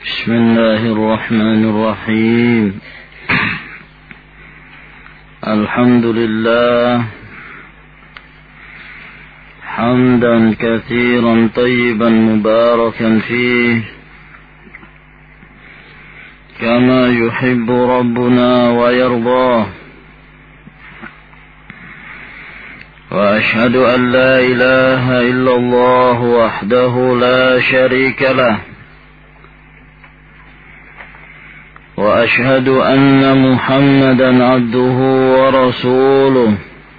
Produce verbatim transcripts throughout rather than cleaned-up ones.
بسم الله الرحمن الرحيم الحمد لله حمدا كثيرا طيبا مباركا فيه كما يحب ربنا ويرضاه وأشهد أن لا إله إلا الله وحده لا شريك له وأشهد أن محمدا عبده ورسوله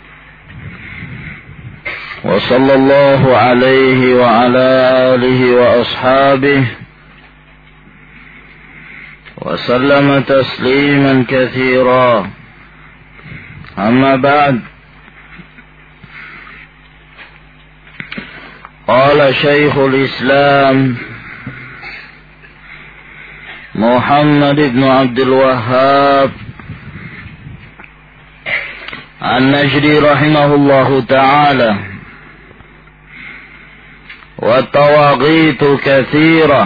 وصلى الله عليه وعلى آله وأصحابه وسلم تسليما كثيرا أما بعد قال شيخ الإسلام محمد بن عبد الوهاب النجري رحمه الله تعالى والطواغيت كثيرة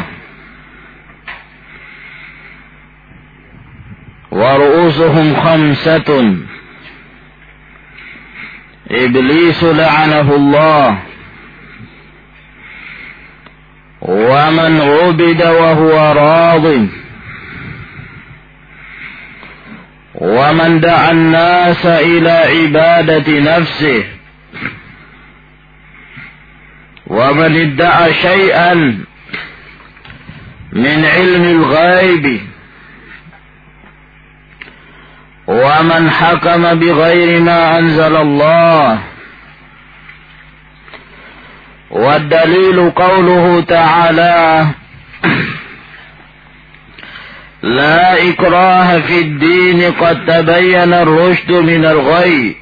ورؤوسهم خمسة إبليس لعنه الله ومن عبد وهو راض ومن دعا الناس إلى عبادة نفسه ومن ادعى شيئا من علم الغيب ومن حكم بغير ما أنزل الله والدليل قوله تعالى لا إكراه في الدين قد تبين الرشد من الغي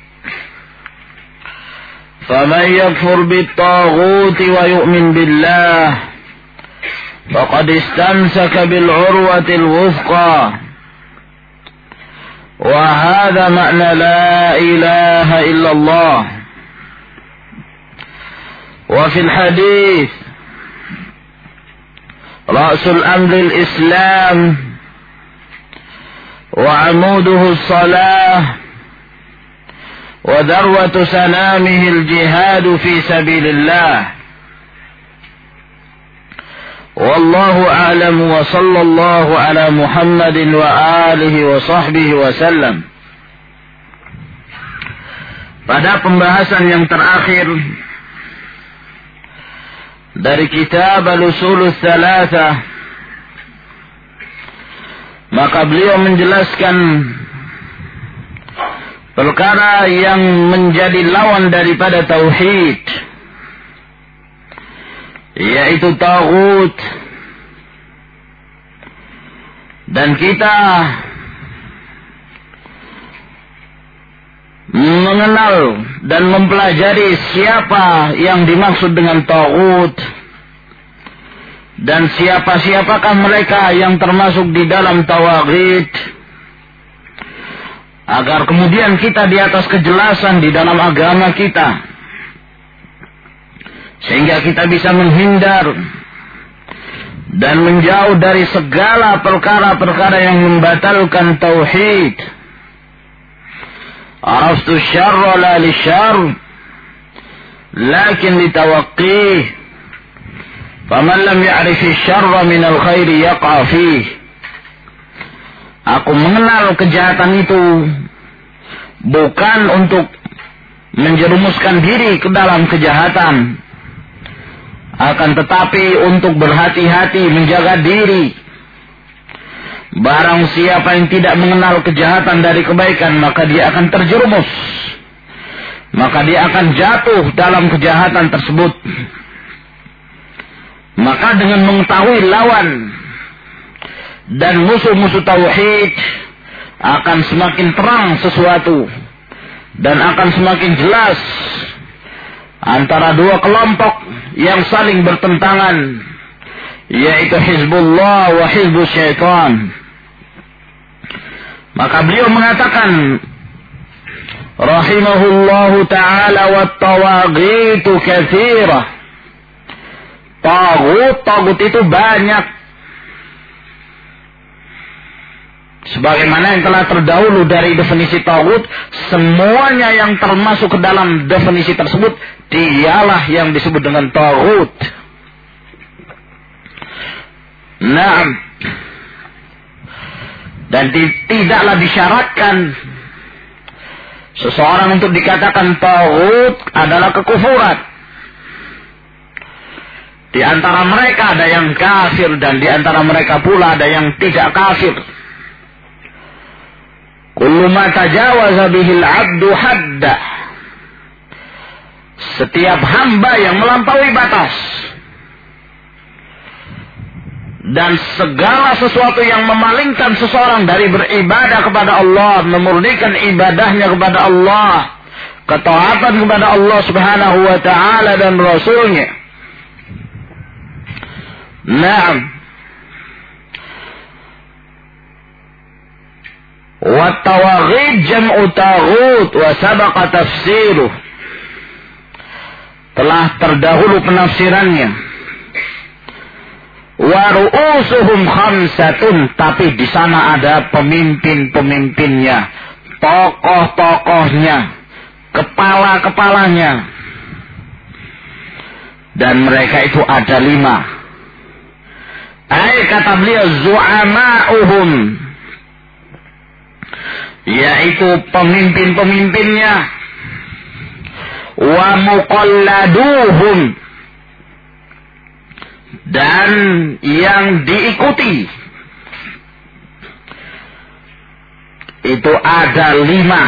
فمن يكفر بالطاغوت ويؤمن بالله فقد استمسك بالعروة الوثقى وهذا معنى لا إله إلا الله. وفي الحديث رأس الأمر الإسلام وعموده الصلاة وذروة سنامه الجهاد في سبيل الله. والله أعلم وصلى الله على محمد وآله وصحبه وسلم. Pada pembahasan yang terakhir dari kitab Al-Usul Tsalatsa, maka beliau menjelaskan perkara yang menjadi lawan daripada tauhid, yaitu taghut. Dan kita mengenal dan mempelajari siapa yang dimaksud dengan taghut dan siapa-siapakah mereka yang termasuk di dalam tawaghit, agar kemudian kita di atas kejelasan di dalam agama kita, sehingga kita bisa menghindar dan menjauh dari segala perkara-perkara yang membatalkan tauhid. Araftu syarra la li syarr lakin li tawaqqih faman lam ya'rifi syarra min al-khairi yaqa fih. Aku mengenal kejahatan itu bukan untuk menjerumuskan diri ke dalam kejahatan, akan tetapi untuk berhati-hati menjaga diri. Barang siapa yang tidak mengenal kejahatan dari kebaikan, maka dia akan terjerumus, maka dia akan jatuh dalam kejahatan tersebut. Maka dengan mengetahui lawan dan musuh-musuh tauhid, akan semakin terang sesuatu dan akan semakin jelas antara dua kelompok yang saling bertentangan, yaitu Hizbullah wa Hizbus Syaitan. Maka beliau mengatakan rahimahullahu ta'ala wat tawaghitu katsirah. Tagut, tagut itu banyak. Sebagaimana yang telah terdahulu dari definisi taghut, semuanya yang termasuk ke dalam definisi tersebut, dialah yang disebut dengan taghut. Naam. Dan tidaklah disyaratkan seseorang untuk dikatakan taghut adalah kekufuran. Di antara mereka ada yang kafir dan di antara mereka pula ada yang tidak kafir. Kullu ma tajawaza bihil abdu hadda. Setiap hamba yang melampaui batas dan segala sesuatu yang memalingkan seseorang dari beribadah kepada Allah, memurnikan ibadahnya kepada Allah, ketaatan kepada Allah Subhanahu wa taala dan Rasulnya. Naam. Wa tawaghid jam'u taghut wa sabaqa tafsiruh. Telah terdahulu penafsirannya. Wa ru'usuhum khamsatun, tapi di sana ada pemimpin-pemimpinnya, tokoh-tokohnya, kepala-kepalanya. Dan mereka itu ada lima. Ay, kata beliau, zu'ama'uhum, yaitu pemimpin-pemimpinnya, wa muqalladuhum, dan yang diikuti. Itu ada lima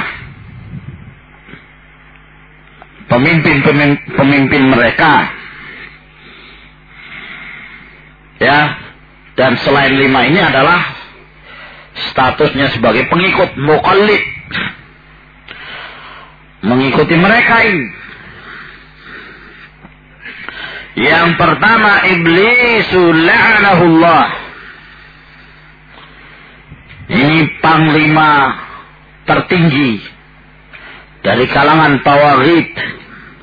pemimpin-pemimpin mereka, ya. Dan selain lima ini adalah statusnya sebagai pengikut, muqallid, mengikuti mereka ini. Yang pertama, Iblisu la'anahullah. Ini panglima tertinggi dari kalangan tawaghid.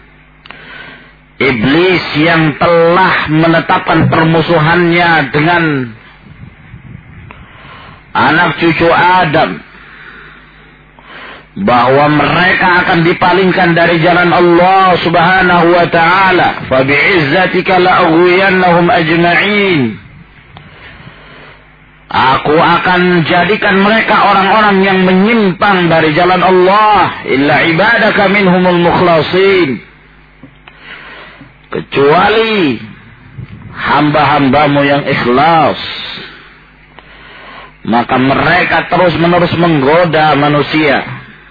Iblis yang telah menetapkan permusuhannya dengan anak cucu Adam, bahwa mereka akan dipalingkan dari jalan Allah Subhanahu wa taala. Fa bi'izzatika la'ughwiyannahum ajma'in. Aku akan jadikan mereka orang-orang yang menyimpang dari jalan Allah, illa ibadaka minhumul mukhlasin, kecuali hamba-hambamu yang ikhlas. Maka mereka terus-menerus menggoda manusia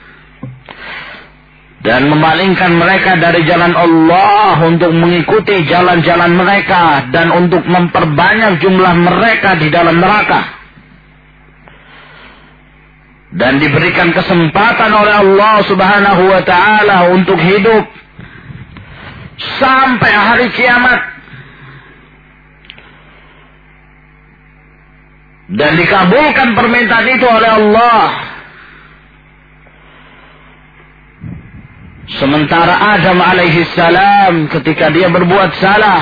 dan memalingkan mereka dari jalan Allah untuk mengikuti jalan-jalan mereka dan untuk memperbanyak jumlah mereka di dalam neraka. Dan diberikan kesempatan oleh Allah Subhanahu wa taala untuk hidup sampai hari kiamat, dan dikabulkan permintaan itu oleh Allah. Sementara Adam alaihi salam ketika dia berbuat salah,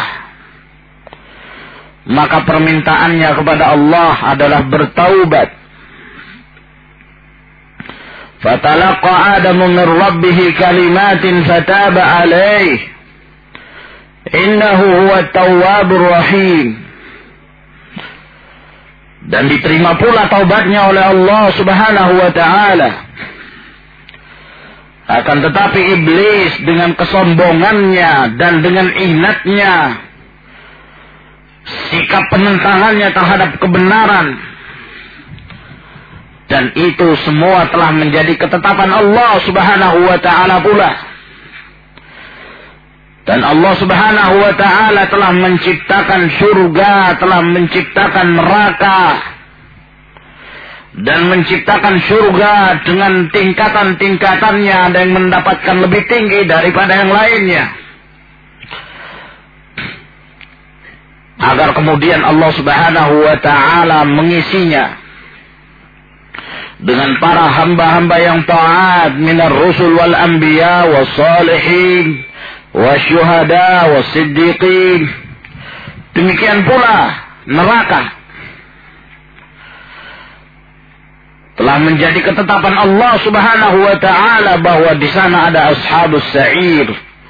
maka permintaannya kepada Allah adalah bertaubat. Fatalaqa Adamu min rabbih kalimatin fataba alaihi innahu huwa tawwabur rahim. Dan diterima pula taubatnya oleh Allah Subhanahu wa taala. Akan tetapi iblis dengan kesombongannya dan dengan inatnya, sikap penentangannya terhadap kebenaran, dan itu semua telah menjadi ketetapan Allah Subhanahu wa taala pula. Dan Allah Subhanahu wa taala telah menciptakan surga, telah menciptakan neraka, dan menciptakan surga dengan tingkatan-tingkatannya. Ada yang mendapatkan lebih tinggi daripada yang lainnya, agar kemudian Allah Subhanahu wa taala mengisinya dengan para hamba-hamba yang taat, minar rusul wal anbiya was salihin wasyuhada wasiddiqin. Demikian pula neraka telah menjadi ketetapan Allah Subhanahu wa taala bahwa di sana ada ashabus sa'ir.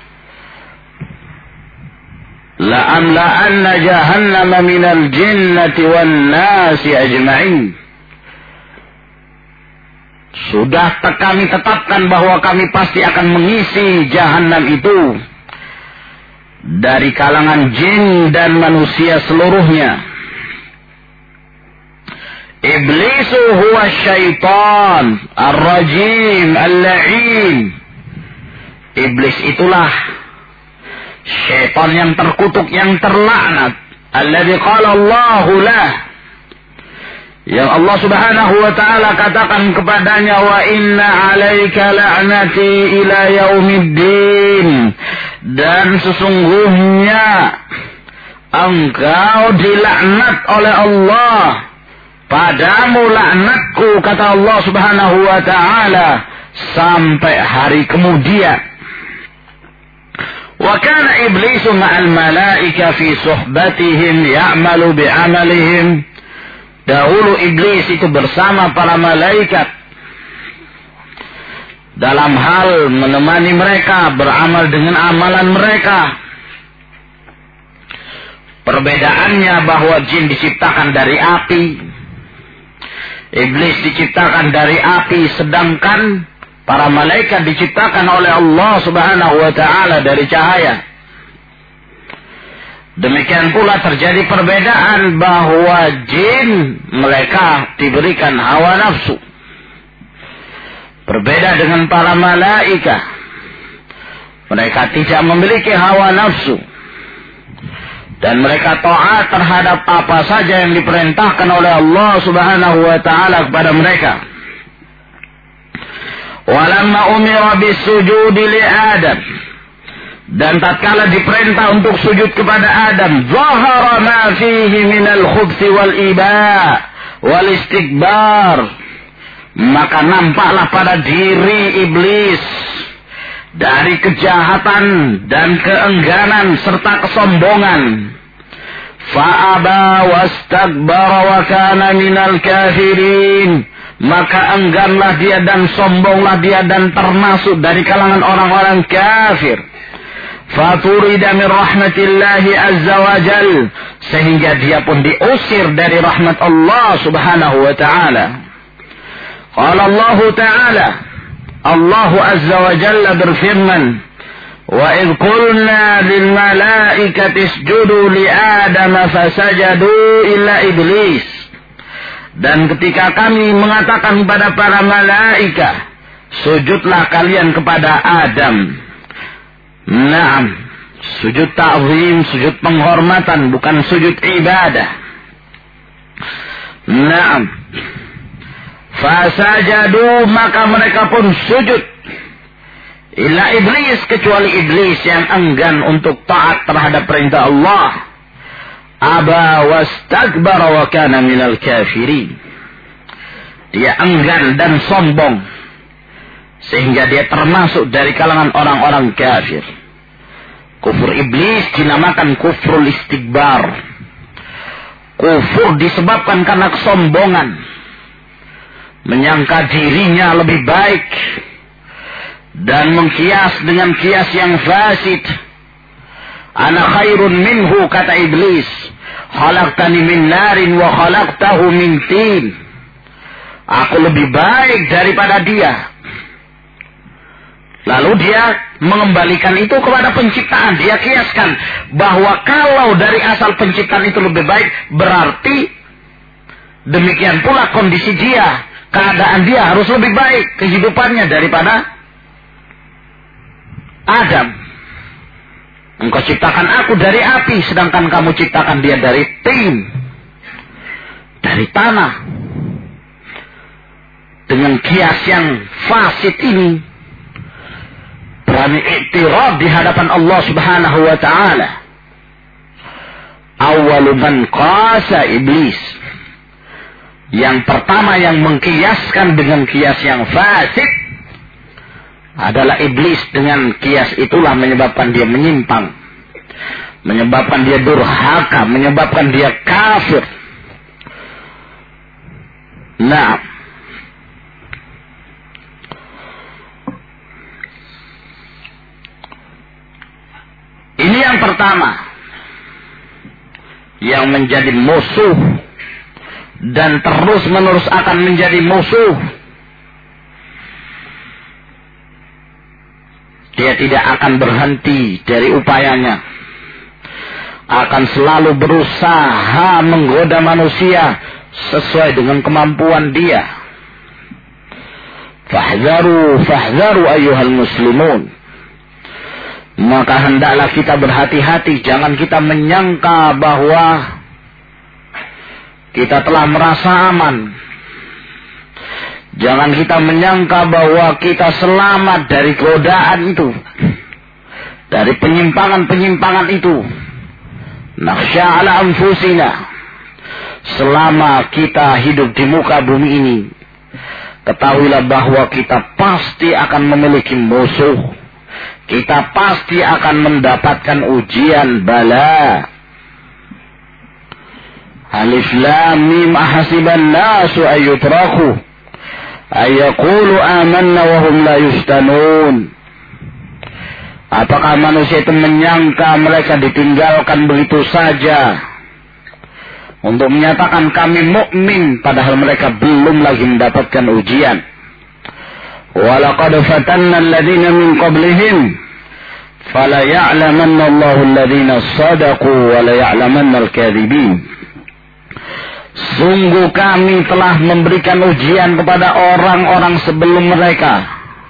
La amla'anna jahannama minal jinnati wan nasi ajma'in. Sudah kami tetapkan bahwa kami pasti akan mengisi jahanam itu dari kalangan jin dan manusia seluruhnya. Iblisu huwa syaitan ar-rajim al-la'in. Iblis itulah syaitan yang terkutuk, yang terlaknat. Alladzi qala Allahu lah, yang Allah Subhanahu wa taala katakan kepadanya, wa inna 'alaika la'nati ila yaumiddin, dan sesungguhnya engkau dilaknat oleh Allah, padamu laknatku, kata Allah Subhanahu wa taala, sampai hari kemudian. Wa kana iblisu ma'al malaika fi suhbatihim ya'malu bi'amalihim. Dahulu iblis itu bersama para malaikat dalam hal menemani mereka, beramal dengan amalan mereka. Perbedaannya bahwa jin diciptakan dari api, iblis diciptakan dari api, sedangkan para malaikat diciptakan oleh Allah Subhanahu wa taala dari cahaya. Demikian pula terjadi perbedaan bahwa jin mereka diberikan hawa nafsu. Berbeda dengan para malaikat. Mereka tidak memiliki hawa nafsu. Dan mereka taat terhadap apa saja yang diperintahkan oleh Allah Subhanahu wa taala kepada mereka. Walamma umira bisujudi li Adam, dan tatkala diperintah untuk sujud kepada Adam, zahara ma fihi minal khubthi wal iba wal istikbar, maka nampaklah pada diri iblis dari kejahatan dan keengganan serta kesombongan. Fa'aba wastakbara wa kana minal kafirin, maka engganlah dia dan sombonglah dia dan termasuk dari kalangan orang-orang kafir. Faturida min rahmatillahi azza wa jal, sehingga dia pun diusir dari rahmat Allah Subhanahu wa ta'ala. Qala Allah ta'ala, Allah azza wa jalla berfirman, wa idh qulna lil malaikati isjudu li Adama fasajadu illa iblis. Dan ketika kami mengatakan kepada para malaikat, sujudlah kalian kepada Adam. Naam, sujud ta'zim, sujud penghormatan, bukan sujud ibadah. Naam. Fasajadu, maka mereka pun sujud. Illa iblis, kecuali iblis yang enggan untuk taat terhadap perintah Allah. Aba wastakbara wa kana minal kafirin. Dia enggan dan sombong, sehingga dia termasuk dari kalangan orang-orang kafir. Kufur iblis dinamakan kufrul istikbar. Kufur disebabkan karena kesombongan, menyangka dirinya lebih baik, dan mengkias dengan kias yang fasid. Ana khairun minhu, kata iblis. Khalaqtani min narin wa khalaqtahu min tin. Aku lebih baik daripada dia. Lalu dia mengembalikan itu kepada penciptaan. Dia kiaskan bahwa kalau dari asal penciptaan itu lebih baik, berarti demikian pula kondisi dia, keadaan dia harus lebih baik kehidupannya daripada Adam. Engkau ciptakan aku dari api, sedangkan kamu ciptakan dia dari tin, dari tanah. Dengan kias yang fasid ini, berani iktiraf di hadapan Allah Subhanahu wa ta'ala. Awwalu man qasa iblis. Yang pertama yang mengkiaskan dengan kias yang fasid adalah iblis. Dengan kias itulah menyebabkan dia menyimpang, menyebabkan dia durhaka, menyebabkan dia kafir. Nah, pertama yang menjadi musuh dan terus-menerus akan menjadi musuh, dia tidak akan berhenti dari upayanya, akan selalu berusaha menggoda manusia sesuai dengan kemampuan dia. Fahzaru, fahzaru ayyuhal muslimun. Maka hendaklah kita berhati-hati, jangan kita menyangka bahwa kita telah merasa aman. Jangan kita menyangka bahwa kita selamat dari godaan itu, dari penyimpangan-penyimpangan itu. Nakhsha ala anfusina. Selama kita hidup di muka bumi ini, ketahuilah bahwa kita pasti akan memiliki musuh. Kita pasti akan mendapatkan ujian bala. Alif lam mim ahasiban nasu ayyutraku ayyaqulu amanna wa hum la yuftanun. Apakah manusia itu menyangka mereka ditinggalkan begitu saja untuk menyatakan kami mukmin, padahal mereka belum lagi mendapatkan ujian. وَلَقَدْ فَتَنَّا الَّذِينَ مِنْ قَبْلِهِمْ فَلَيَعْلَمَنَّ اللَّهُ الَّذِينَ صَدَقُوا وَلَيَعْلَمَنَّ الْكَاذِبِينَ. Sungguh kami telah memberikan ujian kepada orang-orang sebelum mereka.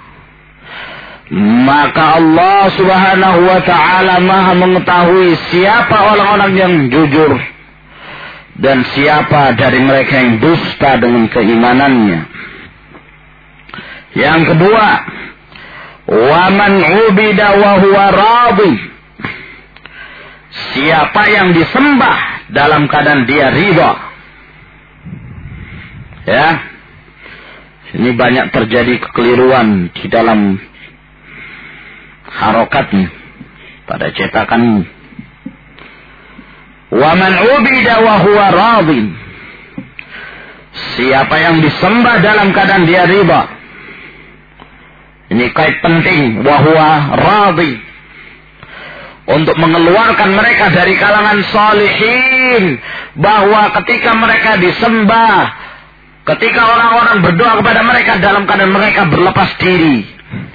Maka Allah subhanahu wa ta'ala maha mengetahui siapa orang-orang yang jujur dan siapa dari mereka yang dusta dengan keimanannya. Yang kedua, waman ubida wa huwa radhi. Siapa yang disembah dalam keadaan dia ridha. Ya. Ini banyak terjadi kekeliruan di dalam harokatnya pada cetakan. Waman ubida wa huwa radhi. Siapa yang disembah dalam keadaan dia ridha. Ini kait penting, wahwa radhi, untuk mengeluarkan mereka dari kalangan salihin, bahwa ketika mereka disembah, ketika orang-orang berdoa kepada mereka dalam keadaan mereka berlepas diri,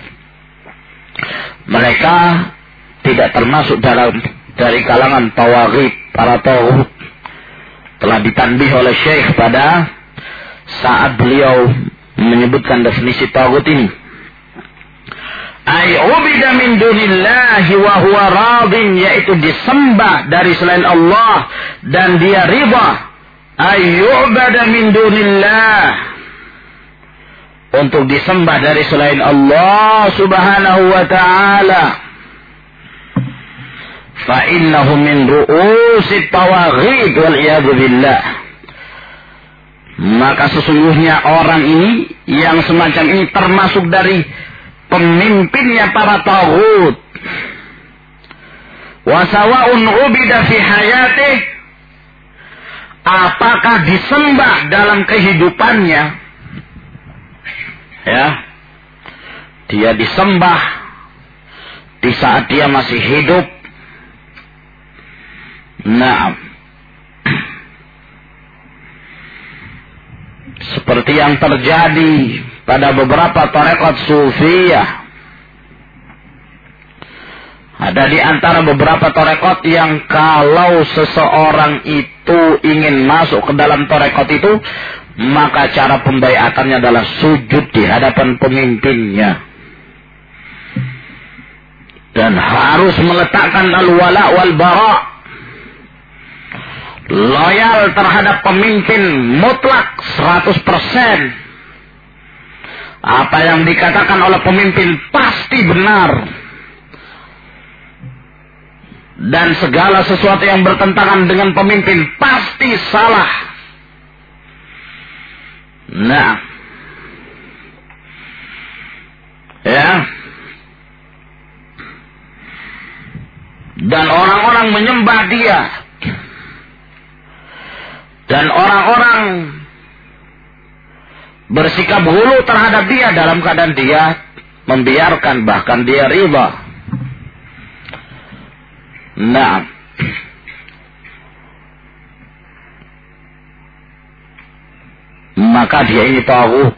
mereka tidak termasuk dalam dari kalangan tawaghit, para taghut. Telah ditanbih oleh Syekh pada saat beliau menyebutkan definisi taghut ini. Ay ubida min dunillahi wa huwa radin, yaitu disembah dari selain Allah dan dia ridha. Ay ubada min dunillah, untuk disembah dari selain Allah subhanahu wa ta'ala. Fa innahu min ru'usit tawaghid wal iyadu billah. Maka sesungguhnya orang ini yang semacam ini termasuk dari pemimpinnya para taghut. Wa sawa'un ubida fi hayatih, apakah disembah dalam kehidupannya, ya, dia disembah di saat dia masih hidup. Nah, seperti yang terjadi pada beberapa tarekat sufiyah. Ada di antara beberapa tarekat yang kalau seseorang itu ingin masuk ke dalam tarekat itu, maka cara pembaiatannya adalah sujud di hadapan pemimpinnya. Dan harus meletakkan al-wala wal-bara, loyal terhadap pemimpin mutlak seratus persen. Apa yang dikatakan oleh pemimpin pasti benar. Dan segala sesuatu yang bertentangan dengan pemimpin pasti salah. Nah. Ya. Dan orang-orang menyembah dia. Dan orang-orang bersikap hulu terhadap dia dalam keadaan dia membiarkan, bahkan dia riba. Nah, maka dia ini taghut.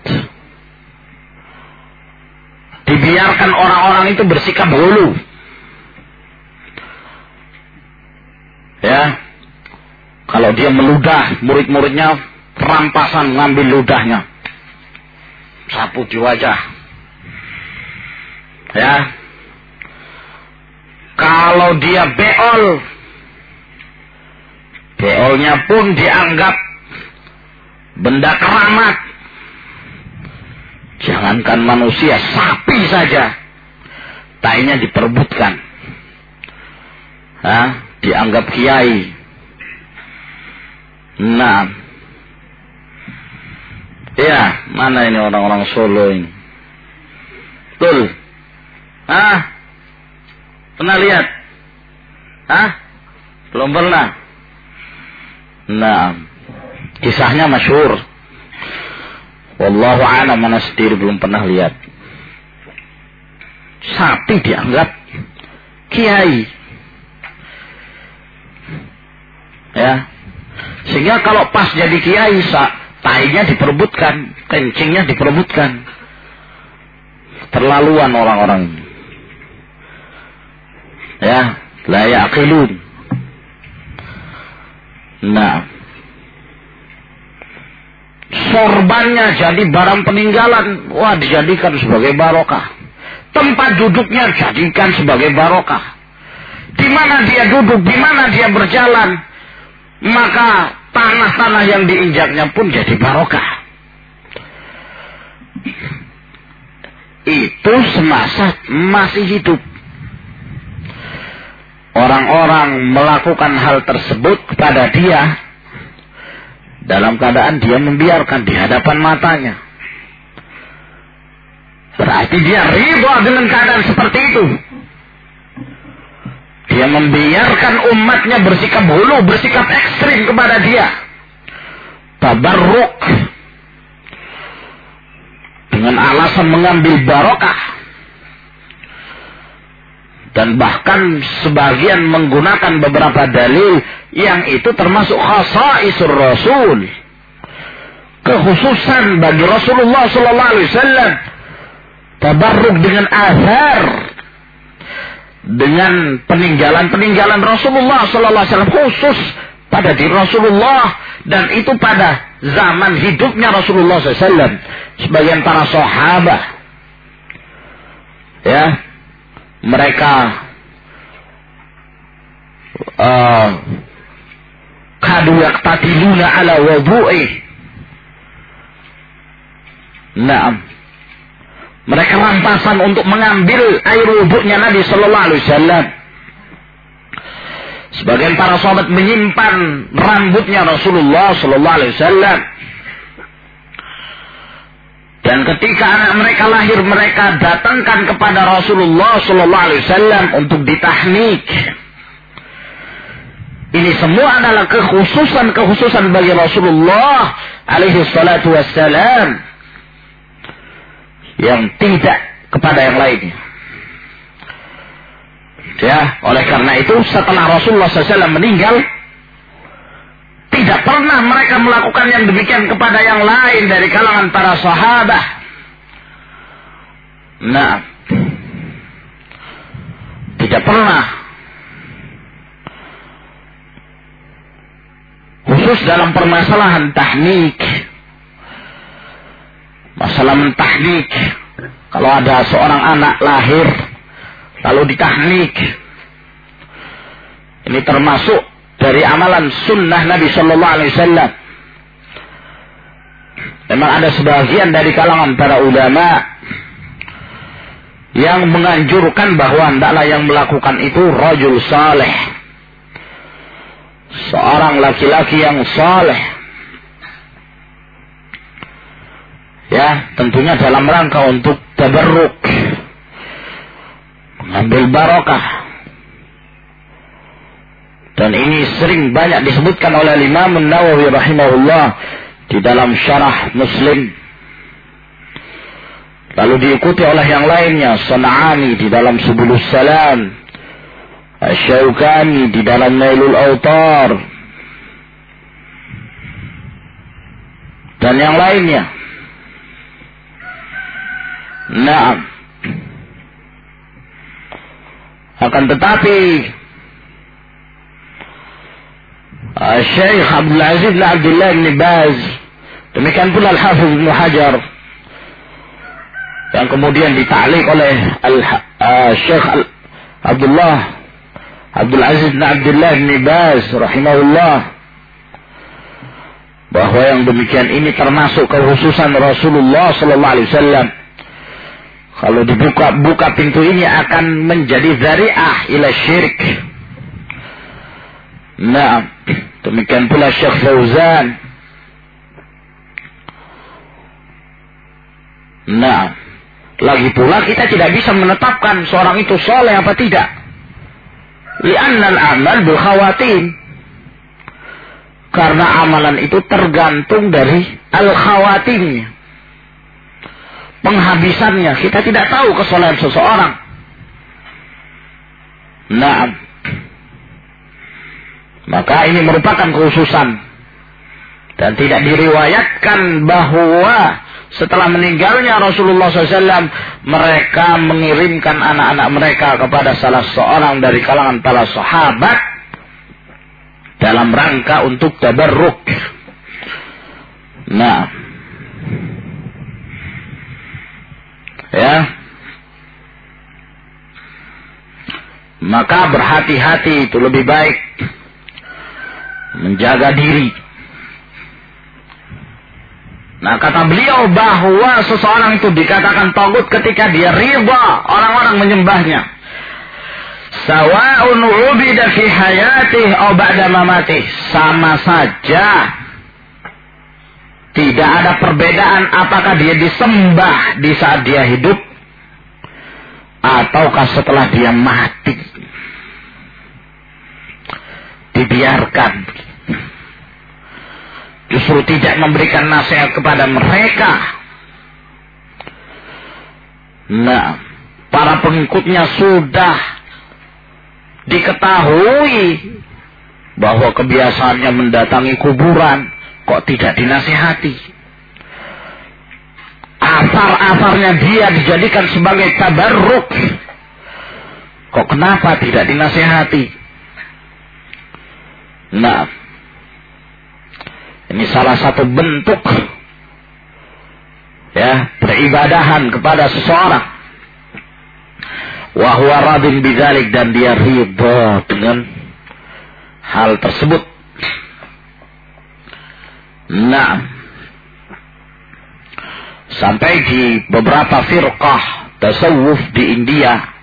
Dibiarkan orang-orang itu bersikap hulu. Ya, kalau dia meludah, murid-muridnya rampasan ngambil ludahnya, sapu di wajah. Ya, kalau dia beol, beolnya pun dianggap benda keramat. Jangankan manusia, sapi saja tainya diperebutkan. Hah? Dianggap kiai. Nah, ya, mana ini orang-orang Solo ini? Betul. Hah? Pernah lihat? Hah? Belum pernah. Nah, kisahnya masyhur. Wallahu a'lam, mana sendiri belum pernah lihat. Sapi dianggap kiai. Ya. Sehingga kalau pas jadi kiai, tainya diperebutkan, kencingnya diperebutkan. Terlaluan orang-orang. Ya, la ya'qilun. Nah, sorbannya jadi barang peninggalan. Wah, dijadikan sebagai barokah. Tempat duduknya jadikan sebagai barokah. Di mana dia duduk, di mana dia berjalan, maka tanah-tanah yang diinjaknya pun jadi barokah. Itu semasa masih hidup. Orang-orang melakukan hal tersebut kepada dia dalam keadaan dia membiarkan di hadapan matanya. Berarti dia ridha dengan keadaan seperti itu. Dia membiarkan umatnya bersikap hulu, bersikap ekstrim kepada dia. Tabarruk. Dengan alasan mengambil barokah. Dan bahkan sebagian menggunakan beberapa dalil yang itu termasuk khasaisur Rasul. Kekhususan bagi Rasulullah sallallahu alaihi wasallam. Tabarruk dengan azhar. Dengan peninggalan-peninggalan Rasulullah sallallahu alaihi wasallam khusus pada diri Rasulullah, dan itu pada zaman hidupnya Rasulullah sallallahu alaihi wasallam. Sebagian para sahabat, ya, mereka uh, kadu yaqtatiluna ala wudu'i. Naam. Mereka rampasan untuk mengambil air wuduknya Nabi sallallahu alaihi wasallam. Sebagian para sahabat menyimpan rambutnya Rasulullah sallallahu alaihi wasallam. Dan ketika anak mereka lahir, mereka datangkan kepada Rasulullah sallallahu alaihi wasallam untuk ditahnik. Ini semua adalah kekhususan-kekhususan bagi Rasulullah alaihi salatu wassalam, yang tidak kepada yang lainnya. Ya, oleh karena itu setelah Rasulullah sallallahu alaihi wasallam meninggal, tidak pernah mereka melakukan yang demikian kepada yang lain dari kalangan para sahabat. Nah, tidak pernah. Khusus dalam permasalahan tahnik. Masalah mentahnik. Kalau ada seorang anak lahir lalu ditahnik, ini termasuk dari amalan sunnah Nabi Sallallahu Alaihi Wasallam. Memang ada sebagian dari kalangan para ulama yang menganjurkan bahwa hendaklah yang melakukan itu rajul saleh, seorang laki-laki yang saleh. Ya, tentunya dalam rangka untuk tabarruk, mengambil barokah. Dan ini sering banyak disebutkan oleh Imam An-Nawawi rahimahullah di dalam syarah Muslim. Lalu diikuti oleh yang lainnya, San'ani di dalam Subulus Salam, Asy-Syaukani di dalam Nailul Autar dan yang lainnya. Naam. Akan tetapi Syekh Abdul Aziz bin Abdullah bin Baz, demikian pula Al-Hafiz Ibnu Hajar, yang kemudian ditaklik oleh Syekh Abdullah Abdul Aziz bin Abdullah bin Baz rahimahullah, bahwa yang demikian ini termasuk kekhususan Rasulullah sallallahu alaihi wasallam. Kalau dibuka buka pintu ini akan menjadi dzari'ah ila syirik. Nah, demikian pula Syekh Fauzan. Nah, lagi pula kita tidak bisa menetapkan seorang itu soleh apa tidak. Li'annal amal bil khawatim. Karena amalan itu tergantung dari al-khawatimnya, penghabisannya. Kita tidak tahu kesolehan seseorang. Nah, maka ini merupakan kekhususan, dan tidak diriwayatkan bahwa setelah meninggalnya Rasulullah shallallahu alaihi wasallam mereka mengirimkan anak-anak mereka kepada salah seorang dari kalangan para sahabat dalam rangka untuk tabarruk. Nah, ya, maka berhati-hati itu lebih baik, menjaga diri. Nah, kata beliau bahwa seseorang itu dikatakan tagut ketika dia ridha orang-orang menyembahnya. Sawa'un ubida fi hayatih aw ba'da mamatih. Sama saja. Tidak ada perbedaan apakah dia disembah di saat dia hidup ataukah setelah dia mati. Dibiarkan. Justru tidak memberikan nasihat kepada mereka. Nah, para pengikutnya sudah diketahui bahwa kebiasaannya mendatangi kuburan, kok tidak dinasihati. Asar-asarnya dia dijadikan sebagai tabarruk, kok kenapa tidak dinasihati? Nah, ini salah satu bentuk ya peribadahan kepada seseorang. Wa huwa radin bidzalik, dan dia ridha dengan hal tersebut. Nah, sampai di beberapa firqah tasawuf di India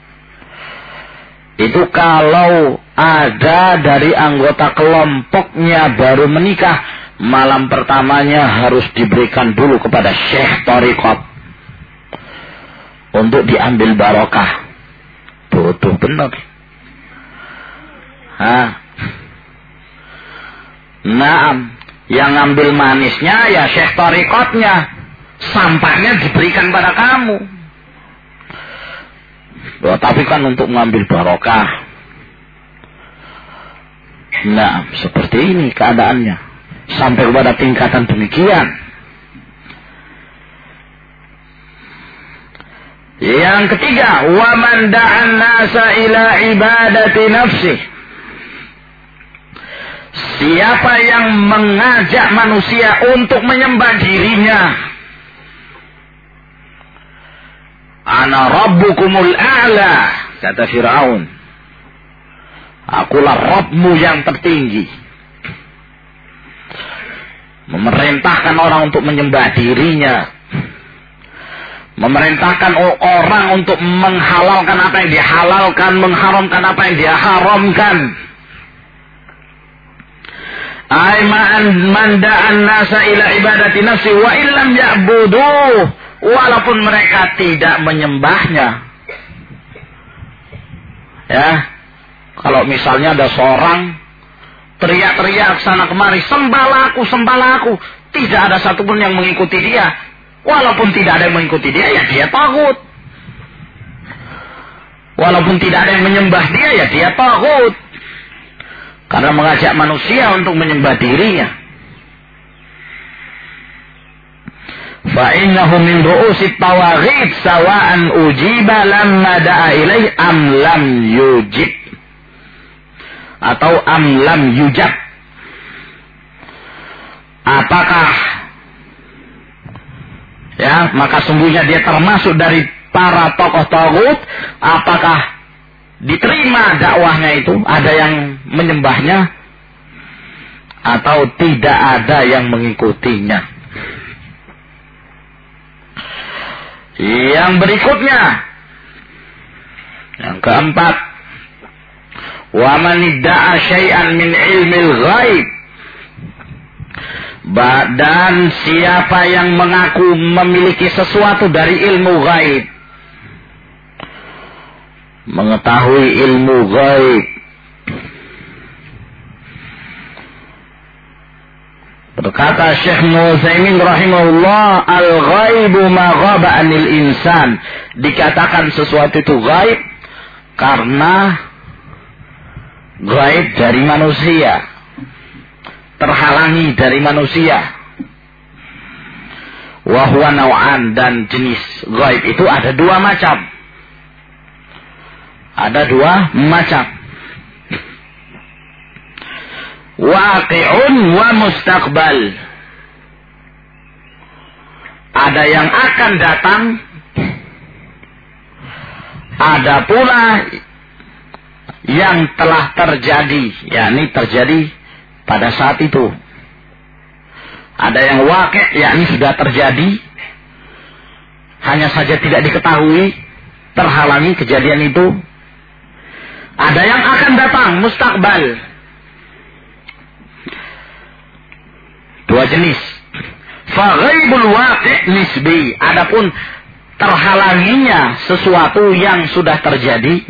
itu kalau ada dari anggota kelompoknya baru menikah, malam pertamanya harus diberikan dulu kepada syekh tariqat untuk diambil barokah. Bodoh benar. Hah? Naam, yang ngambil manisnya ya syekh tariqatnya, sampahnya diberikan pada kamu. Loh, tapi kan untuk mengambil barokah. Nah, seperti ini keadaannya. Sampai kepada tingkatan demikian. Yang ketiga, wa man da'an nasa ila ibadati nafsi. Siapa yang mengajak manusia untuk menyembah dirinya. Ana rabbukumul a'la, kata Fir'aun. Akulah Rabbmu yang tertinggi. Memerintahkan orang untuk menyembah dirinya. Memerintahkan orang untuk menghalalkan apa yang dihalalkan, mengharamkan apa yang dia haramkan. Ai man da'an nasa ila ibadati nafsi wa illam ya'buduh, walaupun mereka tidak menyembahnya. Ya, kalau misalnya ada seorang teriak-teriak sana kemari, sembahlah aku, sembahlah aku, tidak ada satupun yang mengikuti dia. Walaupun tidak ada yang mengikuti dia, ya dia takut. Walaupun tidak ada yang menyembah dia, ya dia taghut. Karena mengajak manusia untuk menyembah dirinya. فَإِنَّهُ مِنْ رُؤُوسِ الطَّوَاغِيتِ سَوَاءً أُجِيبَ لَمَّا دَعَا إِلَيْهِ أَمْ لَمْ يُجِبْ, atau am lam yujab. Apakah ya, maka sungguhnya dia termasuk dari para tokoh taghut. Apakah diterima dakwahnya itu, ada yang menyembahnya atau tidak ada yang mengikutinya. Yang berikutnya, yang keempat, wa man idda'a syai'an min ilmil ghaib, dan siapa yang mengaku memiliki sesuatu dari ilmu gaib, mengetahui ilmu gaib. Berkata Syekh Nu'aimin rahimahullah, al-ghaibu ma ghaba anil insan, dikatakan sesuatu itu gaib karena gaib dari manusia, terhalangi dari manusia. Wa huwa naw'an, dan jenis gaib itu ada dua macam. Ada dua macam. Waqi'un wa mustaqbal. Ada yang akan datang, ada pula yang telah terjadi, yakni terjadi pada saat itu. Ada yang waqi', yakni sudah terjadi, hanya saja tidak diketahui, terhalangi kejadian itu. Ada yang akan datang, mustaqbal. Dua jenis. Fa ghaibul waqi' nisbi, adapun terhalanginya sesuatu yang sudah terjadi,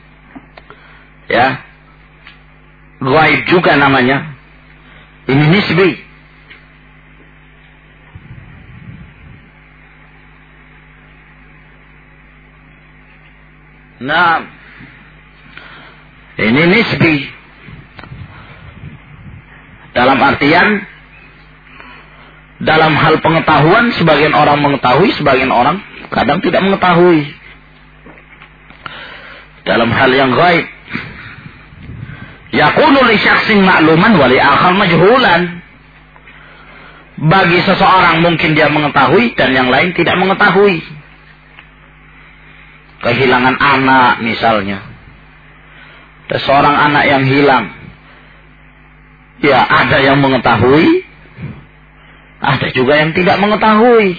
ya, gaib juga namanya. Ini nisbi. Nah, ini nisbi. Dalam artian, dalam hal pengetahuan, sebagian orang mengetahui, sebagian orang kadang tidak mengetahui. Dalam hal yang gaib, yakunu li syakhsin ma'luman wa li akhar majhulan. Bagi seseorang mungkin dia mengetahui dan yang lain tidak mengetahui. Kehilangan anak misalnya. Ada seorang anak yang hilang. Ya, ada yang mengetahui, ada juga yang tidak mengetahui.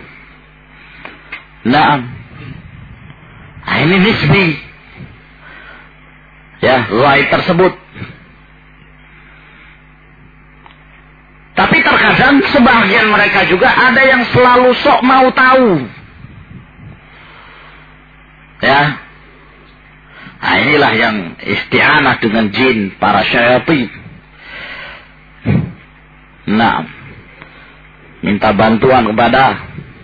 Nah, nah ini nisbi. Ya, gaib tersebut. Tapi terkadang sebagian mereka juga ada yang selalu sok mau tahu. Ya. Nah, inilah yang isti'anah dengan jin, para syaitan. Nah, minta bantuan kepada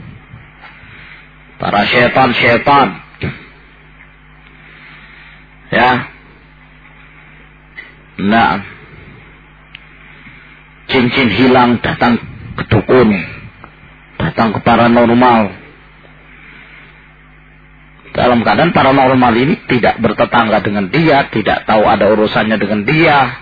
para syaitan-syaitan. Ya. Nah, cincin hilang, datang ke dukun, datang ke paranormal. Dalam keadaan paranormal ini tidak bertetangga dengan dia, tidak tahu ada urusannya dengan dia.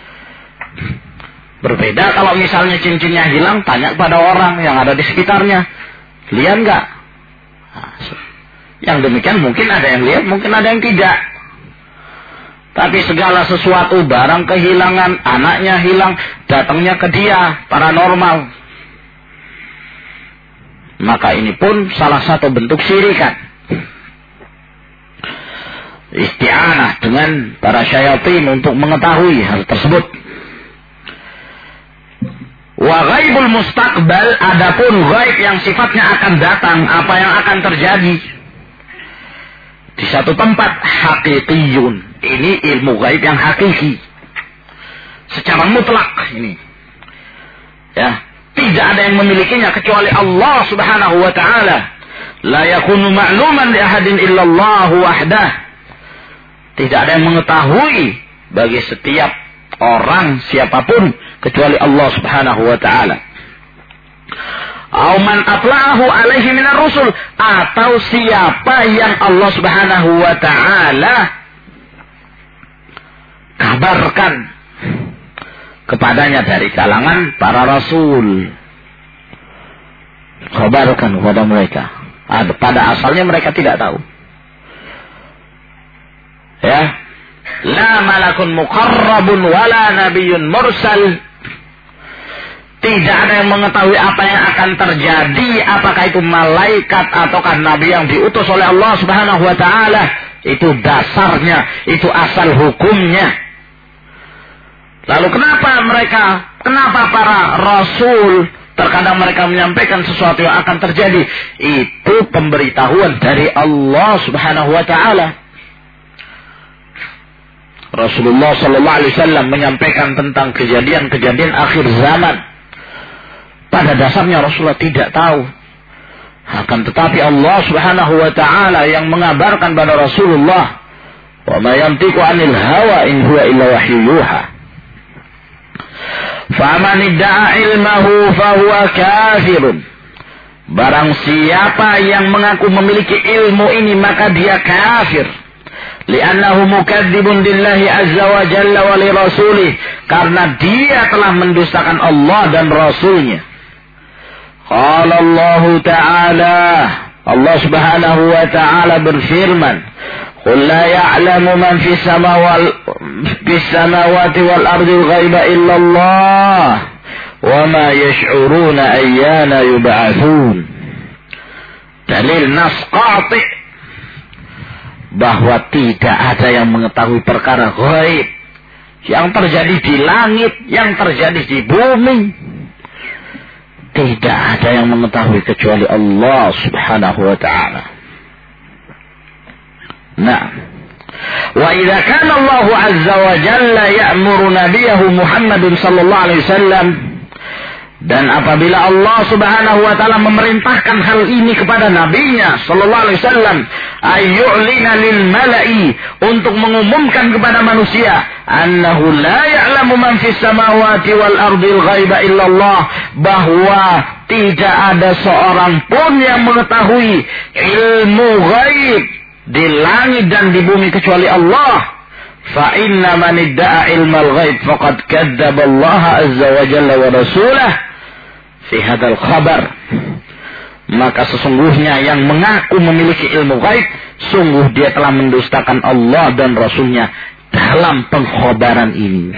Berbeda kalau misalnya cincinnya hilang, tanya kepada orang yang ada di sekitarnya, lihat nggak? Nah, yang demikian mungkin ada yang lihat, mungkin ada yang tidak. Tapi segala sesuatu, barang kehilangan, anaknya hilang, datangnya ke dia, paranormal. Maka ini pun salah satu bentuk syirikan. Isti'anah dengan para syaitan untuk mengetahui hal tersebut. Wa ghaibul mustaqbal, adapun gaib yang sifatnya akan datang, apa yang akan terjadi di satu tempat, haqiqiyun. Ini ilmu gaib yang hakiki, secara mutlak ini. Ya, tidak ada yang memilikinya kecuali Allah Subhanahu wa taala. La yakunu ma'luman li ahadin illallah wahdah. tidak ada yang mengetahui bagi setiap orang siapapun kecuali Allah Subhanahu wa taala. Auman atla'ahu alaihi minar rusul, atau siapa yang Allah Subhanahu wa taala kabarkan kepadanya dari kalangan para rasul. Kabarkan kepada mereka. Pada asalnya mereka tidak tahu. Ya. La malakun muqarrabun wala nabiyyun mursal. Tidak ada yang mengetahui apa yang akan terjadi, apakah itu malaikat ataukah nabi yang diutus oleh Allah Subhanahu wa taala. Itu dasarnya, itu asal hukumnya. Lalu kenapa mereka, kenapa para rasul terkadang mereka menyampaikan sesuatu yang akan terjadi? Itu pemberitahuan dari Allah Subhanahu wa taala. Rasulullah sallallahu alaihi wasallam menyampaikan tentang kejadian-kejadian akhir zaman. Pada dasarnya Rasulullah tidak tahu. Akan tetapi Allah Subhanahu wa taala yang mengabarkan pada Rasulullah, "Wa ma yantiqu 'anil hawa in huwa illa wahyu yuha." Faman idda'a ilmahu fahuwa kafirun. Barang siapa yang mengaku memiliki ilmu ini maka dia kafir. Li'annahu mukadzibun lillahi azza wa jalla wa li rasulih, karena dia telah mendustakan Allah dan Rasulnya. Qala Allah Ta'ala, Allah Subhanahu wa taala berfirman, "Qul la ya'lamu man fis samawati fis samawati wal ardi ghaiba illa Allah, wa ma yash'uruna ayyana yub'atsun." Dalil nas qati' bahwa tidak ada yang mengetahui perkara ghaib yang terjadi di langit, yang terjadi di bumi. Tidak ada yang mengetahui kecuali Allah Subhanahu wa taala. Nah, wa idza kana Allah azza wa jalla ya'muru nabiyahu Muhammadun sallallahu alaihi wasallam, dan apabila Allah Subhanahu wa taala memerintahkan hal ini kepada nabinya sallallahu alaihi wasallam, ayyu'lina lil mala'i, untuk mengumumkan kepada manusia, annahu la ya'lamu man fis samawati wal ardi ghaiba illallah, bahwa tidak ada seorang pun yang mengetahui ilmu ghaib di langit dan di bumi kecuali Allah. Fa inna man idda'a ilmal ghaib faqad kadzdzaba Allah azza wa jalla wa rasulahu fi hadzal khabar. Maka sesungguhnya yang mengaku memiliki ilmu gaib, sungguh dia telah mendustakan Allah dan Rasulnya dalam pengkhabaran ini.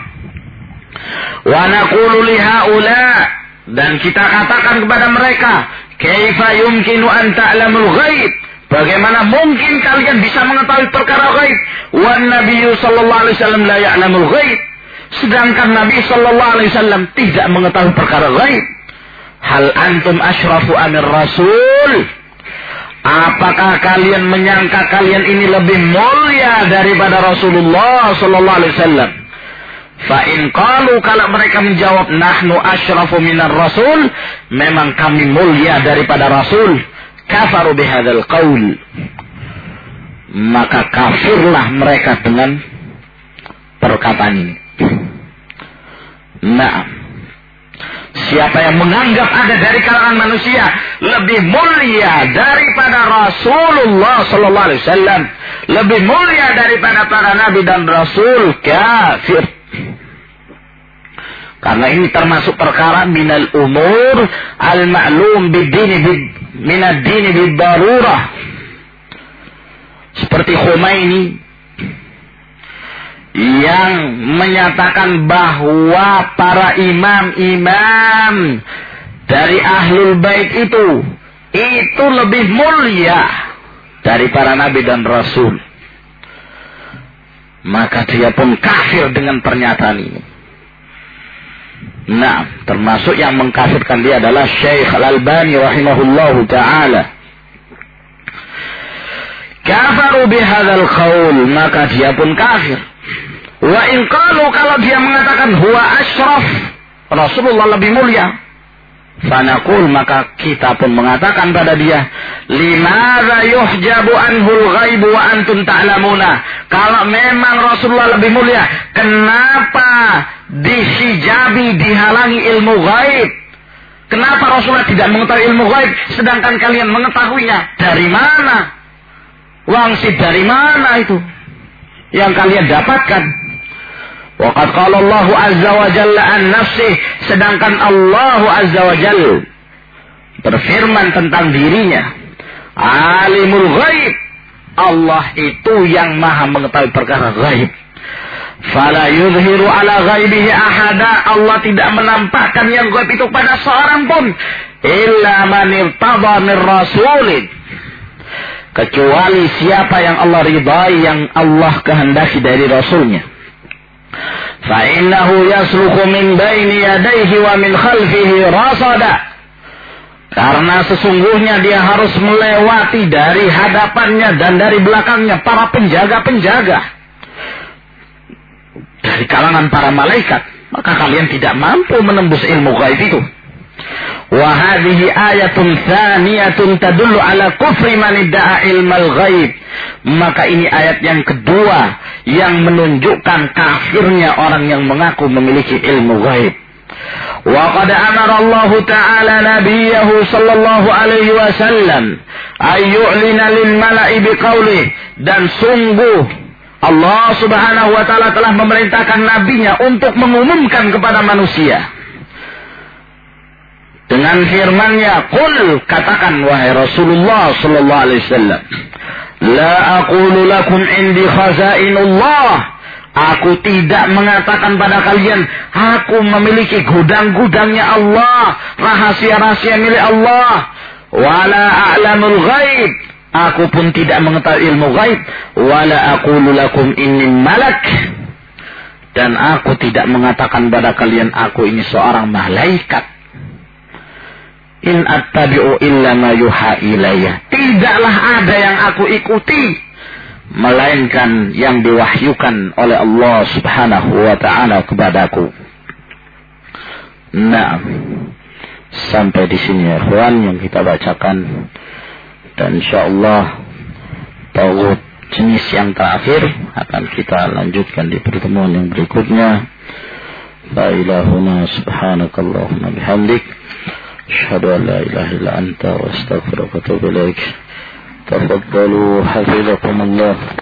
Wa naqulu li haula, dan kita katakan kepada mereka, kaifa yumkinu an ta'lamul ghaib, bagaimana mungkin kalian bisa mengetahui perkara gaib? Wan nabiyyu sallallahu alaihi wasallam la ya'lamul ghaib, sedangkan Nabi sallallahu alaihi wasallam tidak mengetahui perkara gaib. Hal antum asyrafu amir rasul, apakah kalian menyangka kalian ini lebih mulia daripada Rasulullah sallallahu alaihi wasallam? Fa in qalu, kalau mereka menjawab nahnu asyrafu minar rasul, memang kami mulia daripada Rasul, kafaru bihadzal qaul, maka kafirlah mereka dengan perkataan ini. Nah, siapa yang menganggap ada dari kalangan manusia lebih mulia daripada Rasulullah sallallahu alaihi wasallam, lebih mulia daripada para nabi dan rasul, kafir. Karena ini termasuk perkara minal umur al-ma'lum bid-dini minad dini bid-darurah. Seperti Khomeini yang menyatakan bahwa para imam-imam dari ahlul bait itu itu lebih mulia dari para nabi dan rasul, maka dia pun kafir dengan pernyataan ini. Nah, termasuk yang mengkafirkan dia adalah Syekh Al-Albani rahimahullahu ta'ala. Kafaru bihadzal qaul, maka dia pun kafir. Wa in qalu, kalau dia mengatakan huwa asyraf, Rasulullah lebih mulia, Fanaqul, maka kita pun mengatakan pada dia, limadza yuhjabu anhul ghaibu wa antum ta'lamuna. Kalau memang Rasulullah lebih mulia, kenapa disijabi, dihalangi ilmu ghaib? Kenapa Rasulullah tidak mengetahui ilmu ghaib sedangkan kalian mengetahuinya? Dari mana? Wangsit dari mana itu yang kalian dapatkan? Waqad qala Allah azza wa jalla an nafsih, sedangkan Allah azza wa jalla berfirman tentang dirinya, alimul ghaib, Allah itu yang maha mengetahui perkara ghaib. Fala yuzhiru ala ghaibihi ahada, Allah tidak menampakkan yang ghaib itu pada seorang pun, illa man irtada min rasulin, kecuali siapa yang Allah ridai, yang Allah kehendaki dari Rasulnya. فَإِنَّهُ يَسْلُكُ مِنْ بَيْنِ يَدَيْهِ وَمِنْ خَلْفِهِ رَصَدًا, karena sesungguhnya dia harus melewati dari hadapannya dan dari belakangnya para penjaga-penjaga dari kalangan para malaikat, maka kalian tidak mampu menembus ilmu gaib itu. Wa hadhihi ayatun tsaniyatun tadullu ala kufri man idda'a ilmal ghaib, maka ini ayat yang kedua yang menunjukkan kafirnya orang yang mengaku memiliki ilmu ghaib. Wa qad amara Allah Ta'ala nabiyahu sallallahu alaihi wasallam ay yu'lina lil mala'i biqaulih, dan sungguh Allah Subhanahu wa taala telah memerintahkan nabinya untuk mengumumkan kepada manusia dengan firman-Nya, qul, katakan wahai Rasulullah sallallahu alaihi wasallam, la aqulu lakum indi khazainullah, aku tidak mengatakan pada kalian aku memiliki gudang-gudangnya Allah, rahasia-rahasia milik Allah, wala a'lamul ghaib, aku pun tidak mengetahui ilmu ghaib, wala aqulu lakum inni malak, dan aku tidak mengatakan pada kalian aku ini seorang malaikat. In attabi'u illa ma yuha ilayya, tidaklah ada yang aku ikuti melainkan yang diwahyukan oleh Allah Subhanahu wa ta'ala kepadaku. Nah, sampai di sini ya ikhwan yang kita bacakan, dan insyaallah tauhid jenis yang terakhir akan kita lanjutkan di pertemuan yang berikutnya. La ilahuna subhanakallahumma bihamdik, أشهد أن لا إله إلا أنت وأستغفرك وأتوب إليك. تفضلوا حفظكم الله.